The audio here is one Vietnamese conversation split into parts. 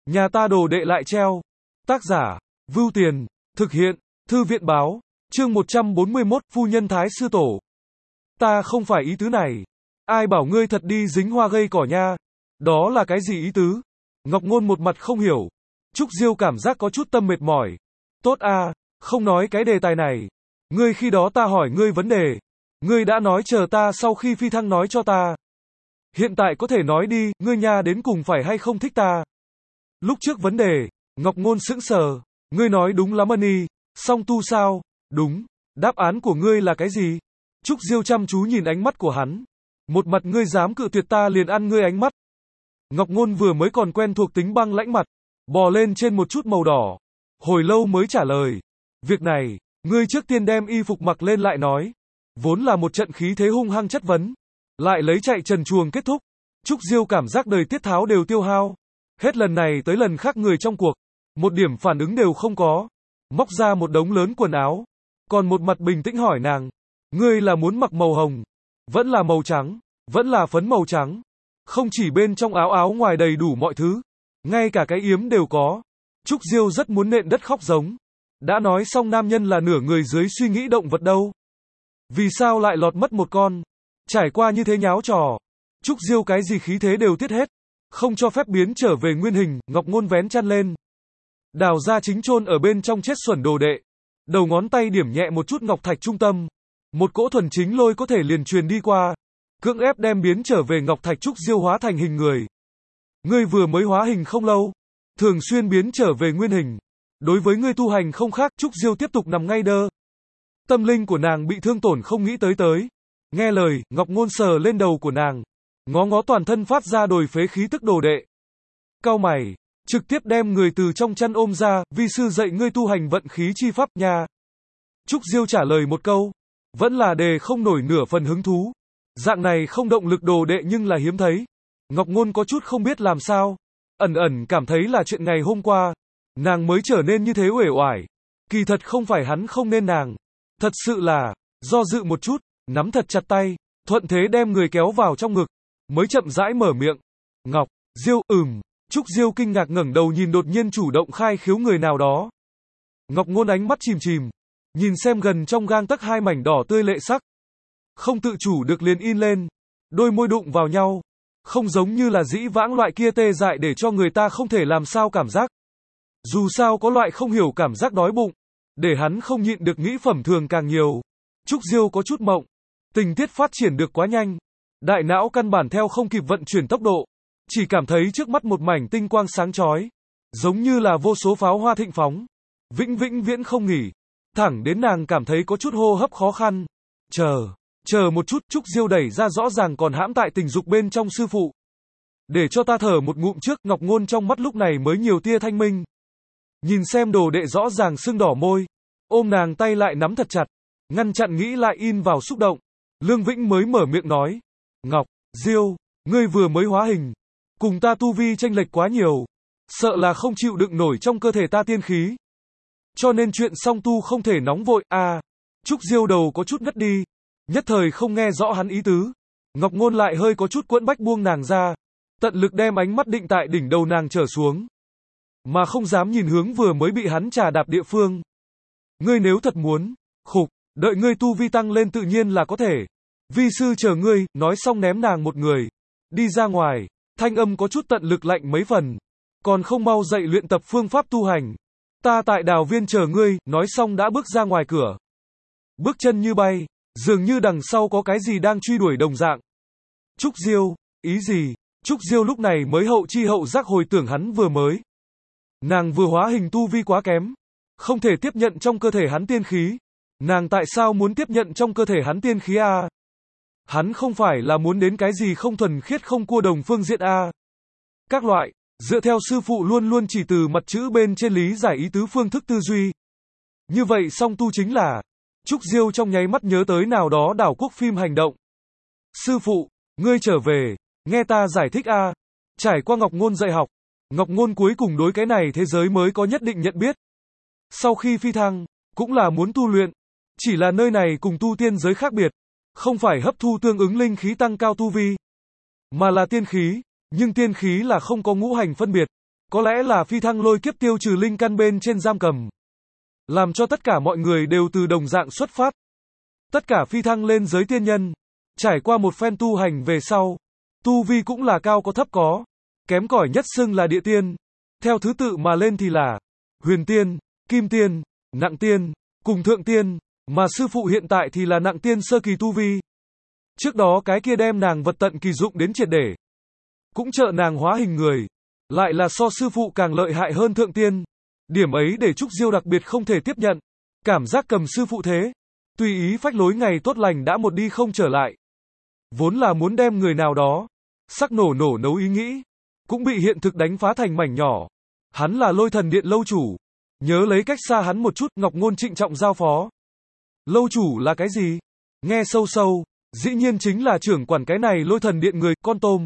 Nhà ta đồ đệ lại treo. Tác giả, Vưu Tiền, thực hiện, Thư viện báo, chương 141, phu nhân Thái sư tổ. Ta không phải ý tứ này. Ai bảo ngươi thật đi dính hoa gây cỏ nha. Đó là cái gì ý tứ? Ngọc Ngôn một mặt không hiểu. Trúc Diêu cảm giác có chút tâm mệt mỏi. Tốt a, không nói cái đề tài này. Ngươi khi đó ta hỏi ngươi vấn đề. Ngươi đã nói chờ ta sau khi phi thăng nói cho ta. Hiện tại có thể nói đi, ngươi nha đến cùng phải hay không thích ta. Lúc trước vấn đề, Ngọc Ngôn sững sờ. Ngươi nói đúng lắm Ân, song tu sao? Đúng. Đáp án của ngươi là cái gì? Trúc Diêu chăm chú nhìn ánh mắt của hắn. Một mặt ngươi dám cự tuyệt ta liền ăn ngươi ánh mắt. Ngọc Ngôn vừa mới còn quen thuộc tính băng lãnh mặt, bò lên trên một chút màu đỏ. Hồi lâu mới trả lời. Việc này, ngươi trước tiên đem y phục mặc lên lại nói. Vốn là một trận khí thế hung hăng chất vấn. Lại lấy chạy trần truồng kết thúc. Trúc Diêu cảm giác đời tiết tháo đều tiêu hao. Hết lần này tới lần khác người trong cuộc. Một điểm phản ứng đều không có. Móc ra một đống lớn quần áo. Còn một mặt bình tĩnh hỏi nàng. Ngươi là muốn mặc màu hồng? Vẫn là màu trắng? Vẫn là phấn màu trắng? Không chỉ bên trong áo áo ngoài đầy đủ mọi thứ. Ngay cả cái yếm đều có. Trúc Diêu rất muốn nện đất khóc giống. Đã nói xong nam nhân là nửa người dưới suy nghĩ động vật đâu. Vì sao lại lọt mất một con? Trải qua như thế nháo trò. Trúc Diêu cái gì khí thế đều tiết hết. Không cho phép biến trở về nguyên hình. Ngọc Ngôn vén chăn lên. Đào ra chính chôn ở bên trong chết xuẩn đồ đệ. Đầu ngón tay điểm nhẹ một chút ngọc thạch trung tâm. Một cỗ thuần chính lôi có thể liền truyền đi qua. Cưỡng ép đem biến trở về ngọc thạch. Trúc Diêu hóa thành hình người. Ngươi vừa mới hóa hình không lâu. Thường xuyên biến trở về nguyên hình. Đối với ngươi tu hành không khác. Trúc Diêu tiếp tục nằm ngay đơ. Tâm linh của nàng bị thương tổn không nghĩ tới. Nghe lời, Ngọc Ngôn sờ lên đầu của nàng. Ngó ngó toàn thân phát ra đồi phế khí tức đồ đệ. Cau mày, trực tiếp đem người từ trong chăn ôm ra, vi sư dạy ngươi tu hành vận khí chi pháp nha. Trúc Diêu trả lời một câu. Vẫn là đề không nổi nửa phần hứng thú. Dạng này không động lực đồ đệ nhưng là hiếm thấy. Ngọc Ngôn có chút không biết làm sao. Ẩn ẩn cảm thấy là chuyện ngày hôm qua. Nàng mới trở nên như thế uể oải. Kỳ thật không phải hắn không nên nàng. Thật sự là, do dự một chút, nắm thật chặt tay, thuận thế đem người kéo vào trong ngực, mới chậm rãi mở miệng. Ngọc, Diêu, Trúc Diêu kinh ngạc ngẩng đầu nhìn đột nhiên chủ động khai khiếu người nào đó. Ngọc Ngôn ánh mắt chìm chìm, nhìn xem gần trong gang tấc hai mảnh đỏ tươi lệ sắc. Không tự chủ được liền in lên, đôi môi đụng vào nhau, không giống như là dĩ vãng loại kia tê dại để cho người ta không thể làm sao cảm giác. Dù sao có loại không hiểu cảm giác đói bụng, để hắn không nhịn được nghĩ phẩm thường càng nhiều. Trúc Diêu có chút mộng, tình tiết phát triển được quá nhanh, đại não căn bản theo không kịp vận chuyển tốc độ, chỉ cảm thấy trước mắt một mảnh tinh quang sáng chói, giống như là vô số pháo hoa thịnh phóng, vĩnh viễn không nghỉ, thẳng đến nàng cảm thấy có chút hô hấp khó khăn. Chờ một chút, Trúc Diêu đẩy ra rõ ràng còn hãm tại tình dục bên trong sư phụ. Để cho ta thở một ngụm trước. Ngọc Ngôn trong mắt lúc này mới nhiều tia thanh minh. Nhìn xem đồ đệ rõ ràng sưng đỏ môi, ôm nàng tay lại nắm thật chặt, ngăn chặn nghĩ lại in vào xúc động. Lương Vĩnh mới mở miệng nói. Ngọc, Diêu, ngươi vừa mới hóa hình, cùng ta tu vi chênh lệch quá nhiều, sợ là không chịu đựng nổi trong cơ thể ta tiên khí. Cho nên chuyện song tu không thể nóng vội. Trúc Diêu đầu có chút ngất đi, nhất thời không nghe rõ hắn ý tứ. Ngọc Ngôn lại hơi có chút quẫn bách buông nàng ra, tận lực đem ánh mắt định tại đỉnh đầu nàng trở xuống, mà không dám nhìn hướng vừa mới bị hắn trà đạp địa phương. Ngươi nếu thật muốn, đợi ngươi tu vi tăng lên tự nhiên là có thể. Vi sư chờ ngươi. Nói xong ném nàng một người, đi ra ngoài, thanh âm có chút tận lực lạnh mấy phần. Còn không mau dậy luyện tập phương pháp tu hành. Ta tại đào viên chờ ngươi. Nói xong đã bước ra ngoài cửa. Bước chân như bay, dường như đằng sau có cái gì đang truy đuổi đồng dạng. Trúc Diêu, ý gì? Trúc Diêu lúc này mới hậu chi hậu giác hồi tưởng hắn vừa mới. Nàng vừa hóa hình tu vi quá kém, không thể tiếp nhận trong cơ thể hắn tiên khí. Nàng tại sao muốn tiếp nhận trong cơ thể hắn tiên khí a? Hắn không phải là muốn đến cái gì không thuần khiết không cua đồng phương diện a? Các loại, dựa theo sư phụ luôn luôn chỉ từ mặt chữ bên trên lý giải ý tứ phương thức tư duy. Như vậy song tu chính là, Trúc Diêu trong nháy mắt nhớ tới nào đó đảo quốc phim hành động. Sư phụ, ngươi trở về, nghe ta giải thích a. Trải qua Ngọc Ngôn dạy học, Ngọc Ngôn cuối cùng đối cái này thế giới mới có nhất định nhận biết. Sau khi phi thăng, cũng là muốn tu luyện, chỉ là nơi này cùng tu tiên giới khác biệt, không phải hấp thu tương ứng linh khí tăng cao tu vi, mà là tiên khí, nhưng tiên khí là không có ngũ hành phân biệt, Có lẽ là phi thăng lôi kiếp tiêu trừ linh căn bên trên giam cầm. Làm cho tất cả mọi người đều từ đồng dạng xuất phát. Tất cả phi thăng lên giới tiên nhân. Trải qua một phen tu hành về sau. Tu vi cũng là cao có thấp có. Kém cỏi nhất xưng là địa tiên. Theo thứ tự mà lên thì là huyền tiên, kim tiên, nặng tiên, cùng thượng tiên. Mà sư phụ hiện tại thì là nặng tiên sơ kỳ tu vi. Trước đó cái kia đem nàng vật tận kỳ dụng đến triệt để. Cũng trợ nàng hóa hình người. Lại là so sư phụ càng lợi hại hơn thượng tiên. Điểm ấy để Trúc Diêu đặc biệt không thể tiếp nhận. Cảm giác cầm sư phụ thế. Tùy ý phách lối ngày tốt lành đã một đi không trở lại. Vốn là muốn đem người nào đó. Sắc nổ nấu ý nghĩ. Cũng bị hiện thực đánh phá thành mảnh nhỏ. Hắn là Lôi Thần Điện lâu chủ. Nhớ lấy cách xa hắn một chút, Ngọc Ngôn trịnh trọng giao phó. Lâu chủ là cái gì? Nghe sâu sâu. Dĩ nhiên chính là trưởng quản cái này Lôi Thần Điện người, con tôm.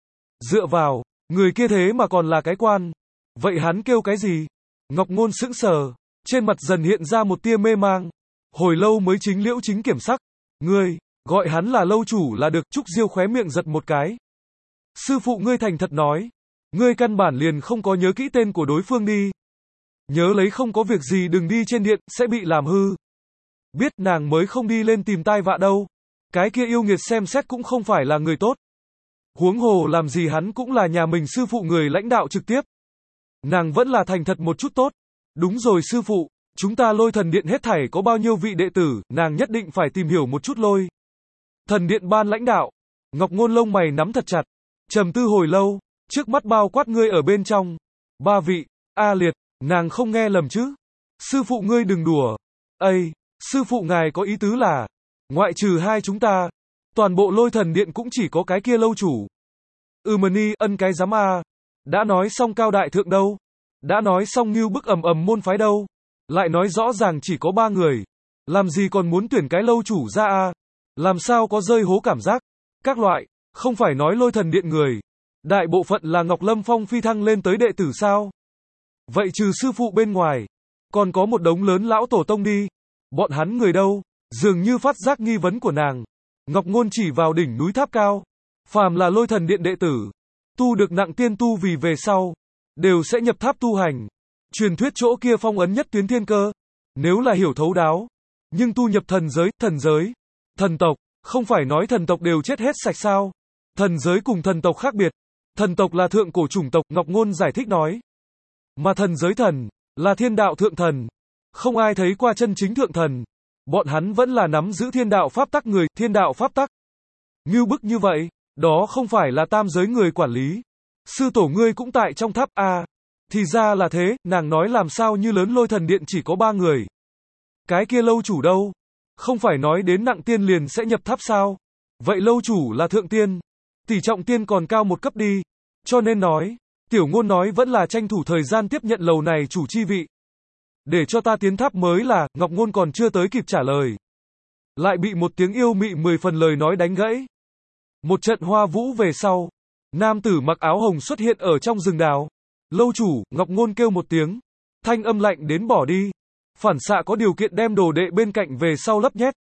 Dựa vào, người kia thế mà còn là cái quan. Vậy hắn kêu cái gì? Ngọc Ngôn sững sờ, trên mặt dần hiện ra một tia mê mang. Hồi lâu mới chính liễu chính kiểm sắc. Ngươi, gọi hắn là lâu chủ là được. Trúc Diêu khóe miệng giật một cái. Sư phụ ngươi thành thật nói. Ngươi căn bản liền không có nhớ kỹ tên của đối phương đi. Nhớ lấy không có việc gì đừng đi trên điện, sẽ bị làm hư. Biết nàng mới không đi lên tìm tai vạ đâu. Cái kia yêu nghiệt xem xét cũng không phải là người tốt. Huống hồ làm gì hắn cũng là nhà mình sư phụ người lãnh đạo trực tiếp. Nàng vẫn là thành thật một chút tốt. Đúng rồi sư phụ, chúng ta Lôi Thần Điện hết thảy có bao nhiêu vị đệ tử, nàng nhất định phải tìm hiểu một chút Lôi Thần Điện ban lãnh đạo. Ngọc Ngôn lông mày nắm thật chặt. Trầm tư hồi lâu, trước mắt bao quát ngươi ở bên trong. 3 vị, A Liệt, nàng không nghe lầm chứ. Sư phụ ngươi đừng đùa. Ây, sư phụ ngài có ý tứ là, ngoại trừ hai chúng ta, toàn bộ Lôi Thần Điện cũng chỉ có cái kia lâu chủ. Mani, ân cái giám a. Đã nói xong Cao Đại Thượng đâu? Đã nói xong Ngưu Bức ầm môn phái đâu? Lại nói rõ ràng chỉ có 3 người. Làm gì còn muốn tuyển cái lâu chủ ra a? Làm sao có rơi hố cảm giác? Các loại, không phải nói Lôi Thần Điện người. Đại bộ phận là Ngọc Lâm Phong phi thăng lên tới đệ tử sao? Vậy trừ sư phụ bên ngoài, còn có một đống lớn lão tổ tông đi. Bọn hắn người đâu? Dường như phát giác nghi vấn của nàng. Ngọc Ngôn chỉ vào đỉnh núi tháp cao. Phàm là Lôi Thần Điện đệ tử, tu được nặng tiên tu vì về sau, đều sẽ nhập tháp tu hành. Truyền thuyết chỗ kia phong ấn nhất tuyến thiên cơ. Nếu là hiểu thấu đáo, nhưng tu nhập thần giới, thần tộc, không phải nói thần tộc đều chết hết sạch sao? Thần giới cùng thần tộc khác biệt. Thần tộc là thượng cổ chủng tộc, Ngọc Ngôn giải thích nói. Mà thần giới thần, là thiên đạo thượng thần. Không ai thấy qua chân chính thượng thần. Bọn hắn vẫn là nắm giữ thiên đạo pháp tắc người, thiên đạo pháp tắc. Ngưu Bức như vậy, đó không phải là tam giới người quản lý. Sư tổ ngươi cũng tại trong tháp a. Thì ra là thế, nàng nói làm sao như lớn Lôi Thần Điện chỉ có 3 người. Cái kia lâu chủ đâu? Không phải nói đến nặng tiên liền sẽ nhập tháp sao? Vậy lâu chủ là thượng tiên. Tỷ trọng tiên còn cao một cấp đi. Cho nên nói, Tiểu Ngôn nói vẫn là tranh thủ thời gian tiếp nhận lầu này chủ chi vị. Để cho ta tiến tháp mới là, Ngọc Ngôn còn chưa tới kịp trả lời. Lại bị một tiếng yêu mị 10 phần lời nói đánh gãy. Một trận hoa vũ về sau, nam tử mặc áo hồng xuất hiện ở trong rừng đào. Lâu chủ, Ngọc Ngôn kêu một tiếng. Thanh âm lạnh đến bỏ đi. Phản xạ có điều kiện đem đồ đệ bên cạnh về sau lấp nhét.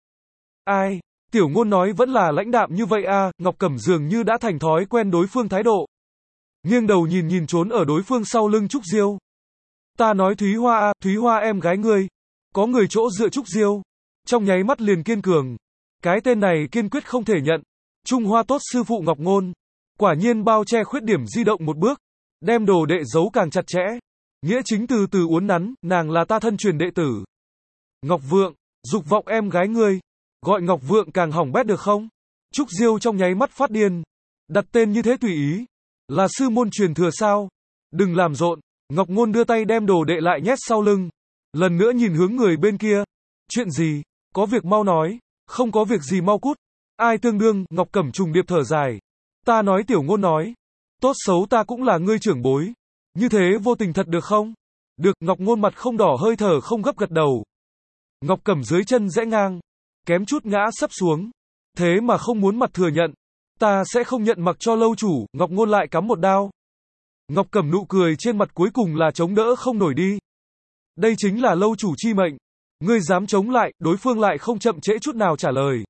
Ai? Tiểu Ngôn nói vẫn là lãnh đạm như vậy a. Ngọc Cẩm dường như đã thành thói quen đối phương thái độ. Nghiêng đầu nhìn trốn ở đối phương sau lưng Trúc Diêu. Ta nói Thúy Hoa a, Thúy Hoa em gái ngươi. Có người chỗ dựa Trúc Diêu. Trong nháy mắt liền kiên cường. Cái tên này kiên quyết không thể nhận. Trung Hoa tốt sư phụ Ngọc Ngôn. Quả nhiên bao che khuyết điểm di động một bước. Đem đồ đệ giấu càng chặt chẽ. Nghĩa chính từ từ uốn nắn, nàng là ta thân truyền đệ tử. Ngọc Vượng, dục vọng em gái ngươi. Gọi Ngọc Vượng càng hỏng bét được không? Trúc Diêu trong nháy mắt phát điên. Đặt tên như thế tùy ý. Là sư môn truyền thừa sao? Đừng làm rộn. Ngọc Ngôn đưa tay đem đồ đệ lại nhét sau lưng. Lần nữa nhìn hướng người bên kia. Chuyện gì? Có việc mau nói. Không có việc gì mau cút. Ai tương đương? Ngọc Cẩm trùng điệp thở dài. Ta nói Tiểu Ngôn nói. Tốt xấu ta cũng là ngươi trưởng bối. Như thế vô tình thật được không? Được. Ngọc Ngôn mặt không đỏ hơi thở không gấp gật đầu. Ngọc Cẩm dưới chân rẽ ngang. Kém chút ngã sấp xuống. Thế mà không muốn mặt thừa nhận. Ta sẽ không nhận mặc cho lâu chủ. Ngọc Ngôn lại cắm một đao. Ngọc Cẩm nụ cười trên mặt cuối cùng là chống đỡ không nổi đi. Đây chính là lâu chủ chi mệnh. Ngươi dám chống lại, đối phương lại không chậm trễ chút nào trả lời.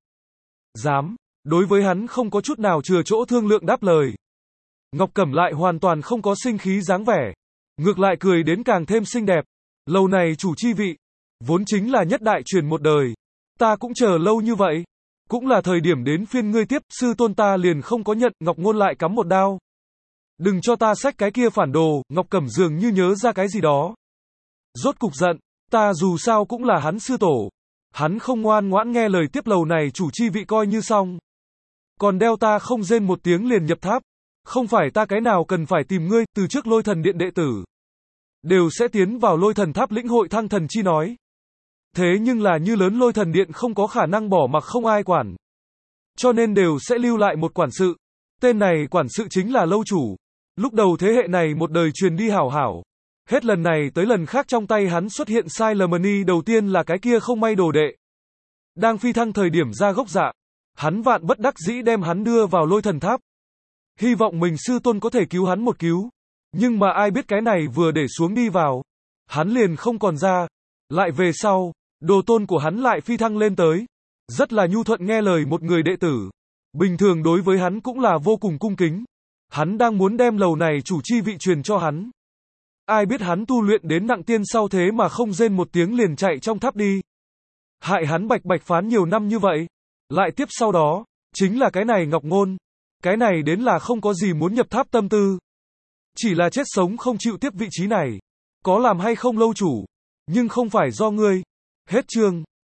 Dám. Đối với hắn không có chút nào chừa chỗ thương lượng đáp lời. Ngọc Cẩm lại hoàn toàn không có sinh khí dáng vẻ. Ngược lại cười đến càng thêm xinh đẹp. Lầu này chủ chi vị, vốn chính là nhất đại truyền một đời. Ta cũng chờ lâu như vậy. Cũng là thời điểm đến phiên ngươi tiếp, sư tôn ta liền không có nhận, Ngọc Ngôn lại cắm một đao. Đừng cho ta xách cái kia phản đồ, Ngọc Cẩm dường như nhớ ra cái gì đó. Rốt cục giận, ta dù sao cũng là hắn sư tổ. Hắn không ngoan ngoãn nghe lời tiếp lầu này chủ chi vị coi như xong. Còn đeo ta không rên một tiếng liền nhập tháp. Không phải ta cái nào cần phải tìm ngươi, từ trước Lôi Thần Điện đệ tử đều sẽ tiến vào Lôi Thần Tháp lĩnh hội thăng thần chi nói. Thế nhưng là như lớn Lôi Thần Điện không có khả năng bỏ mặc không ai quản. Cho nên đều sẽ lưu lại một quản sự. Tên này quản sự chính là lâu chủ. Lúc đầu thế hệ này một đời truyền đi hảo hảo. Hết lần này tới lần khác trong tay hắn xuất hiện sai lầm mani đầu tiên là cái kia không may đồ đệ. Đang phi thăng thời điểm ra gốc dạ. Hắn vạn bất đắc dĩ đem hắn đưa vào Lôi Thần Tháp. Hy vọng mình sư tôn có thể cứu hắn một cứu. Nhưng mà ai biết cái này vừa để xuống đi vào. Hắn liền không còn ra. Lại về sau, đồ tôn của hắn lại phi thăng lên tới. Rất là nhu thuận nghe lời một người đệ tử. Bình thường đối với hắn cũng là vô cùng cung kính. Hắn đang muốn đem lầu này chủ chi vị truyền cho hắn. Ai biết hắn tu luyện đến nặng tiên sau thế mà không rên một tiếng liền chạy trong tháp đi. Hại hắn bạch bạch phán nhiều năm như vậy. Lại tiếp sau đó, chính là cái này Ngọc Ngôn. Cái này đến là không có gì muốn nhập tháp tâm tư. Chỉ là chết sống không chịu tiếp vị trí này. Có làm hay không lâu chủ. Nhưng không phải do ngươi. Hết chương.